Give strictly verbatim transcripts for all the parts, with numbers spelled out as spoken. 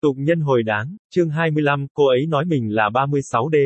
Tục nhân hồi đáng, chương hai mươi lăm, cô ấy nói mình là ba mươi sáu D.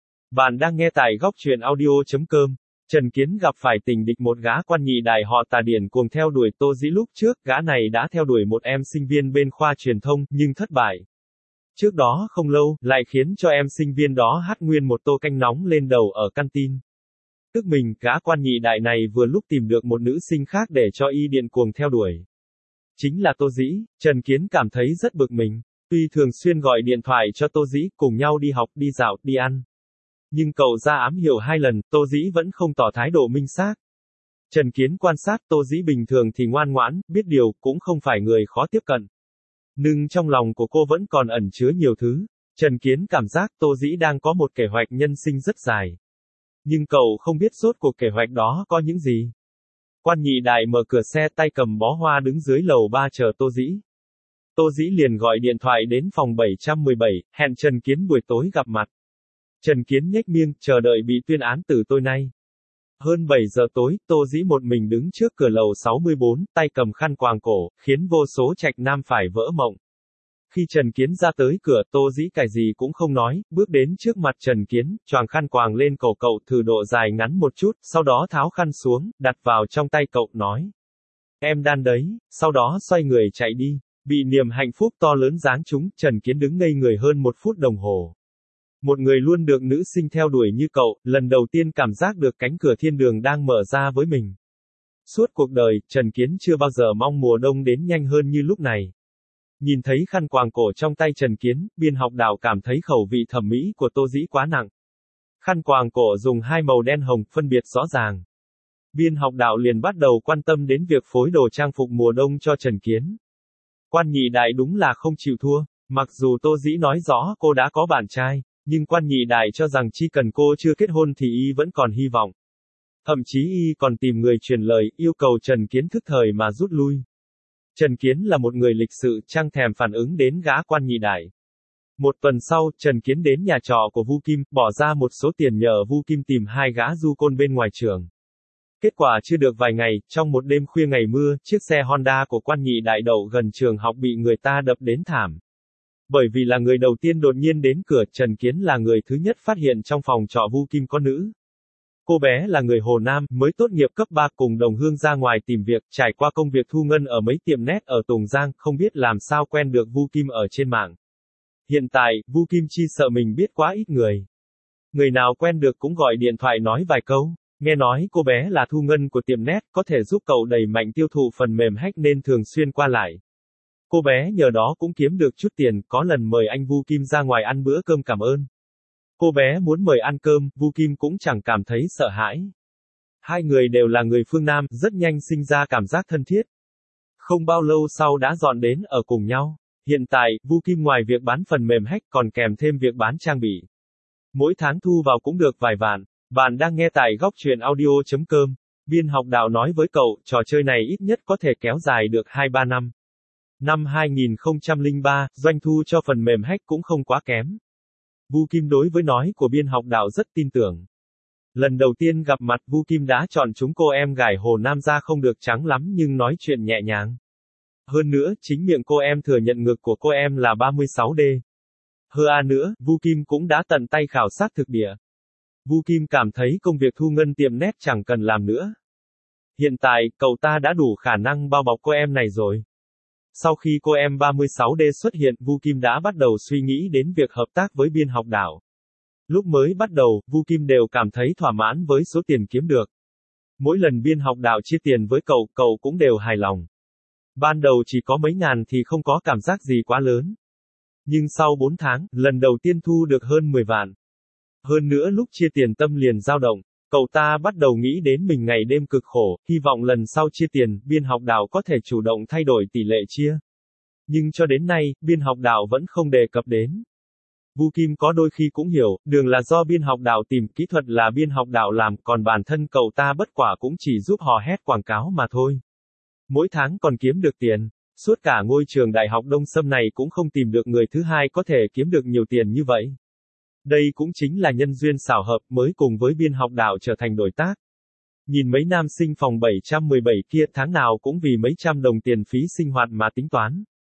Bạn đang nghe tại góc truyện audio.com. Trần Kiến gặp phải tình địch một gã quan nhị đại họ Tà Điển cuồng theo đuổi Tô Dĩ lúc trước, gã này đã theo đuổi một em sinh viên bên khoa truyền thông, nhưng thất bại. Trước đó không lâu, lại khiến cho em sinh viên đó hắt nguyên một tô canh nóng lên đầu ở canteen. Tức mình, gã quan nhị đại này vừa lúc tìm được một nữ sinh khác để cho y điện cuồng theo đuổi. Chính là Tô Dĩ. Trần Kiến cảm thấy rất bực mình. Tuy thường xuyên gọi điện thoại cho Tô Dĩ, cùng nhau đi học, đi dạo, đi ăn. Nhưng cậu ra ám hiệu hai lần, Tô Dĩ vẫn không tỏ thái độ minh xác. Trần Kiến quan sát Tô Dĩ bình thường thì ngoan ngoãn, biết điều, cũng không phải người khó tiếp cận. Nhưng trong lòng của cô vẫn còn ẩn chứa nhiều thứ. Trần Kiến cảm giác Tô Dĩ đang có một kế hoạch nhân sinh rất dài. Nhưng cậu không biết rốt cuộc kế hoạch đó có những gì. Quan nhị đại mở cửa xe, tay cầm bó hoa đứng dưới lầu ba chờ Tô Dĩ. Tô Dĩ liền gọi điện thoại đến phòng bảy trăm mười bảy, hẹn Trần Kiến buổi tối gặp mặt. Trần Kiến nhếch miệng, chờ đợi bị tuyên án từ tối nay. Hơn bảy giờ tối, Tô Dĩ một mình đứng trước cửa lầu sáu mươi bốn, tay cầm khăn quàng cổ, khiến vô số trạch nam phải vỡ mộng. Khi Trần Kiến ra tới cửa, Tô Dĩ cái gì cũng không nói, bước đến trước mặt Trần Kiến, choàng khăn quàng lên cổ cậu thử độ dài ngắn một chút, sau đó tháo khăn xuống, đặt vào trong tay cậu, nói. Em đan đấy, sau đó xoay người chạy đi. Bị niềm hạnh phúc to lớn giáng trúng, Trần Kiến đứng ngây người hơn một phút đồng hồ. Một người luôn được nữ sinh theo đuổi như cậu, lần đầu tiên cảm giác được cánh cửa thiên đường đang mở ra với mình. Suốt cuộc đời, Trần Kiến chưa bao giờ mong mùa đông đến nhanh hơn như lúc này. Nhìn thấy khăn quàng cổ trong tay Trần Kiến, biên học đạo cảm thấy khẩu vị thẩm mỹ của Tô Dĩ quá nặng. Khăn quàng cổ dùng hai màu đen hồng, phân biệt rõ ràng. Biên học đạo liền bắt đầu quan tâm đến việc phối đồ trang phục mùa đông cho Trần Kiến. Quan nhị đại đúng là không chịu thua, mặc dù Tô Dĩ nói rõ cô đã có bạn trai, nhưng quan nhị đại cho rằng chỉ cần cô chưa kết hôn thì y vẫn còn hy vọng. Thậm chí y còn tìm người truyền lời, yêu cầu Trần Kiến thức thời mà rút lui. Trần Kiến là một người lịch sự, chẳng thèm phản ứng đến gã quan nhị đại. Một tuần sau, Trần Kiến đến nhà trọ của Vu Kim, bỏ ra một số tiền nhờ Vu Kim tìm hai gã du côn bên ngoài trường. Kết quả chưa được vài ngày, trong một đêm khuya ngày mưa, chiếc xe Honda của quan nhị đại đậu gần trường học bị người ta đập đến thảm. Bởi vì là người đầu tiên đột nhiên đến cửa, Trần Kiến là người thứ nhất phát hiện trong phòng trọ Vu Kim có nữ. Cô bé là người Hồ Nam, mới tốt nghiệp cấp ba cùng đồng hương ra ngoài tìm việc, trải qua công việc thu ngân ở mấy tiệm net ở Tùng Giang, không biết làm sao quen được Vu Kim ở trên mạng. Hiện tại, Vu Kim chi sợ mình biết quá ít người. Người nào quen được cũng gọi điện thoại nói vài câu. Nghe nói cô bé là thu ngân của tiệm net, có thể giúp cậu đẩy mạnh tiêu thụ phần mềm hack nên thường xuyên qua lại. Cô bé nhờ đó cũng kiếm được chút tiền, có lần mời anh Vu Kim ra ngoài ăn bữa cơm cảm ơn. Cô bé muốn mời ăn cơm, Vu Kim cũng chẳng cảm thấy sợ hãi. Hai người đều là người phương Nam, rất nhanh sinh ra cảm giác thân thiết. Không bao lâu sau đã dọn đến ở cùng nhau. Hiện tại, Vu Kim ngoài việc bán phần mềm hack còn kèm thêm việc bán trang bị. Mỗi tháng thu vào cũng được vài vạn. Bạn đang nghe tại góc truyện audio.com. Biên học đạo nói với cậu, trò chơi này ít nhất có thể kéo dài được hai ba năm. Năm hai nghìn không trăm lẻ ba, doanh thu cho phần mềm hack cũng không quá kém. Vu Kim đối với nói của biên học đạo rất tin tưởng. Lần đầu tiên gặp mặt, Vu Kim đã chọn chúng cô em gái Hồ Nam ra không được trắng lắm nhưng nói chuyện nhẹ nhàng. Hơn nữa, chính miệng cô em thừa nhận ngực của cô em là ba mươi sáu D. Hơ a nữa, Vu Kim cũng đã tận tay khảo sát thực địa. Vu Kim cảm thấy công việc thu ngân tiệm net chẳng cần làm nữa. Hiện tại, cậu ta đã đủ khả năng bao bọc cô em này rồi. Sau khi cô em ba mươi sáu D xuất hiện, Vu Kim đã bắt đầu suy nghĩ đến việc hợp tác với biên học đạo. Lúc mới bắt đầu, Vu Kim đều cảm thấy thỏa mãn với số tiền kiếm được. Mỗi lần biên học đạo chia tiền với cậu, cậu cũng đều hài lòng. Ban đầu chỉ có mấy ngàn thì không có cảm giác gì quá lớn. Nhưng sau bốn tháng, lần đầu tiên thu được hơn mười vạn. Hơn nữa lúc chia tiền tâm liền dao động, cậu ta bắt đầu nghĩ đến mình ngày đêm cực khổ, hy vọng lần sau chia tiền, biên học đạo có thể chủ động thay đổi tỷ lệ chia. Nhưng cho đến nay, biên học đạo vẫn không đề cập đến. Vu Kim có đôi khi cũng hiểu, đường là do biên học đạo tìm, kỹ thuật là biên học đạo làm, còn bản thân cậu ta bất quả cũng chỉ giúp hò hét quảng cáo mà thôi. Mỗi tháng còn kiếm được tiền. Suốt cả ngôi trường đại học Đông Sâm này cũng không tìm được người thứ hai có thể kiếm được nhiều tiền như vậy. Đây cũng chính là nhân duyên xảo hợp mới cùng với biên học đạo trở thành đối tác. Nhìn mấy nam sinh phòng bảy trăm mười bảy kia tháng nào cũng vì mấy trăm đồng tiền phí sinh hoạt mà tính toán.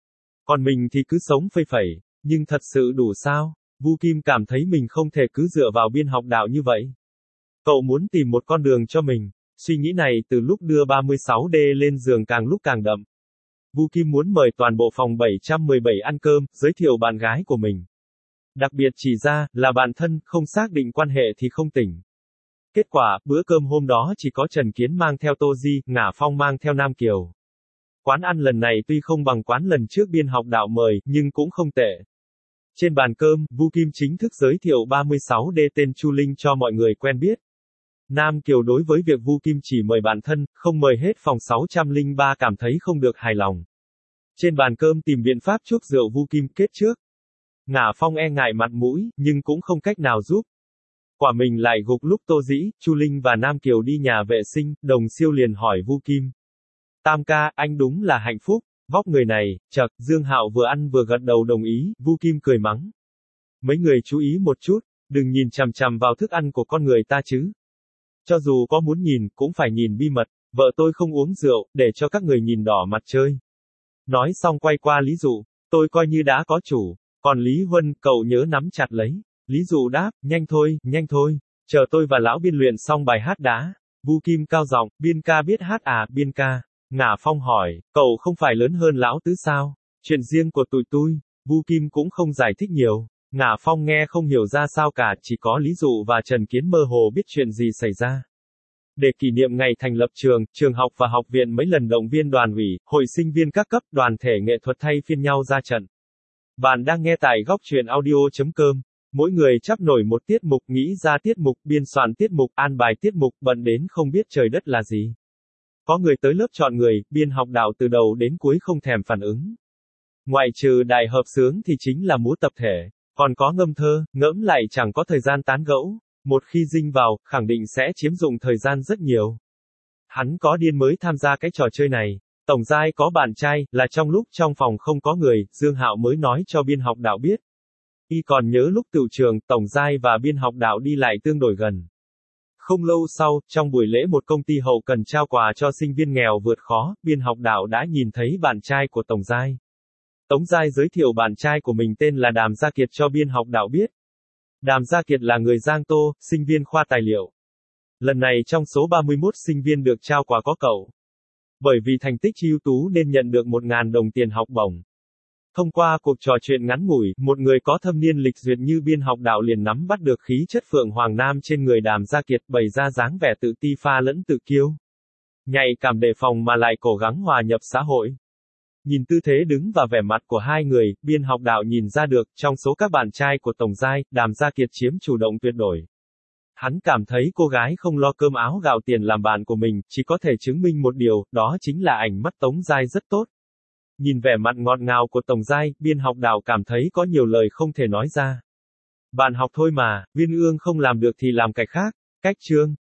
Còn mình thì cứ sống phây phẩy, nhưng thật sự đủ sao? Vu Kim cảm thấy mình không thể cứ dựa vào biên học đạo như vậy. Cậu muốn tìm một con đường cho mình. Suy nghĩ này từ lúc đưa ba mươi sáu D lên giường càng lúc càng đậm. Vu Kim muốn mời toàn bộ phòng bảy trăm mười bảy ăn cơm, giới thiệu bạn gái của mình. Đặc biệt chỉ ra, là bạn thân, không xác định quan hệ thì không tỉnh. Kết quả, bữa cơm hôm đó chỉ có Trần Kiến mang theo Tô Di, Ngả Phong mang theo Nam Kiều. Quán ăn lần này tuy không bằng quán lần trước biên học đạo mời, nhưng cũng không tệ. Trên bàn cơm, Vu Kim chính thức giới thiệu ba mươi sáu D tên Chu Linh cho mọi người quen biết. Nam Kiều đối với việc Vu Kim chỉ mời bạn thân, không mời hết phòng sáu trăm lẻ ba cảm thấy không được hài lòng. Trên bàn cơm tìm biện pháp chuốc rượu Vu Kim kết trước. Ngả Phong e ngại mặt mũi, nhưng cũng không cách nào giúp. Quả mình lại gục lúc Tô Dĩ, Chu Linh và Nam Kiều đi nhà vệ sinh, Đồng Siêu liền hỏi Vu Kim. Tam ca, anh đúng là hạnh phúc, vóc người này, chậc, Dương Hạo vừa ăn vừa gật đầu đồng ý, Vu Kim cười mắng. Mấy người chú ý một chút, đừng nhìn chằm chằm vào thức ăn của con người ta chứ. Cho dù có muốn nhìn, cũng phải nhìn bí mật, vợ tôi không uống rượu, để cho các người nhìn đỏ mặt chơi. Nói xong quay qua Lý Dụ, tôi coi như đã có chủ, còn Lý Huân, cậu nhớ nắm chặt lấy. Lý Dụ đáp, nhanh thôi, nhanh thôi, chờ tôi và lão biên luyện xong bài hát đã. Vu Kim cao giọng, biên ca biết hát à, biên ca. Ngả Phong hỏi, cậu không phải lớn hơn lão tứ sao? Chuyện riêng của tụi tôi, Vu Kim cũng không giải thích nhiều. Ngả Phong nghe không hiểu ra sao cả, chỉ có Lý Dụ và Trần Kiến mơ hồ biết chuyện gì xảy ra. Để kỷ niệm ngày thành lập trường, trường học và học viện mấy lần động viên đoàn ủy, hội sinh viên các cấp, đoàn thể nghệ thuật thay phiên nhau ra trận. Bạn đang nghe tại góc truyện audio.com. Mỗi người chắp nổi một tiết mục, nghĩ ra tiết mục, biên soạn tiết mục, an bài tiết mục, bận đến không biết trời đất là gì. Có người tới lớp chọn người, biên học đạo từ đầu đến cuối không thèm phản ứng. Ngoại trừ đại hợp xướng thì chính là múa tập thể, còn có ngâm thơ, ngẫm lại chẳng có thời gian tán gẫu, một khi dinh vào, khẳng định sẽ chiếm dụng thời gian rất nhiều. Hắn có điên mới tham gia cái trò chơi này. Tổng giai có bạn trai, là trong lúc trong phòng không có người, Dương Hạo mới nói cho biên học đạo biết. Y còn nhớ lúc tựu trường, Tổng giai và biên học đạo đi lại tương đối gần. Không lâu sau, trong buổi lễ một công ty hậu cần trao quà cho sinh viên nghèo vượt khó, biên học đạo đã nhìn thấy bạn trai của Tổng giai. Tống giai giới thiệu bạn trai của mình tên là Đàm Gia Kiệt cho biên học đạo biết. Đàm Gia Kiệt là người Giang Tô, sinh viên khoa tài liệu. Lần này trong số ba mươi mốt sinh viên được trao quà có cậu. Bởi vì thành tích ưu tú nên nhận được một nghìn đồng tiền học bổng. Thông qua cuộc trò chuyện ngắn ngủi, một người có thâm niên lịch duyệt như biên học đạo liền nắm bắt được khí chất Phượng Hoàng Nam trên người Đàm Gia Kiệt, bày ra dáng vẻ tự ti pha lẫn tự kiêu. Nhạy cảm đề phòng mà lại cố gắng hòa nhập xã hội. Nhìn tư thế đứng và vẻ mặt của hai người, biên học đạo nhìn ra được, trong số các bạn trai của Tổng giai, Đàm Gia Kiệt chiếm chủ động tuyệt đối. Hắn cảm thấy cô gái không lo cơm áo gạo tiền làm bạn của mình, chỉ có thể chứng minh một điều, đó chính là ảnh mắt Tống giai rất tốt. Nhìn vẻ mặt ngọt ngào của Tổng giai, biên học đạo cảm thấy có nhiều lời không thể nói ra. Bạn học thôi mà, Viên Ương không làm được thì làm cái khác. Cách chương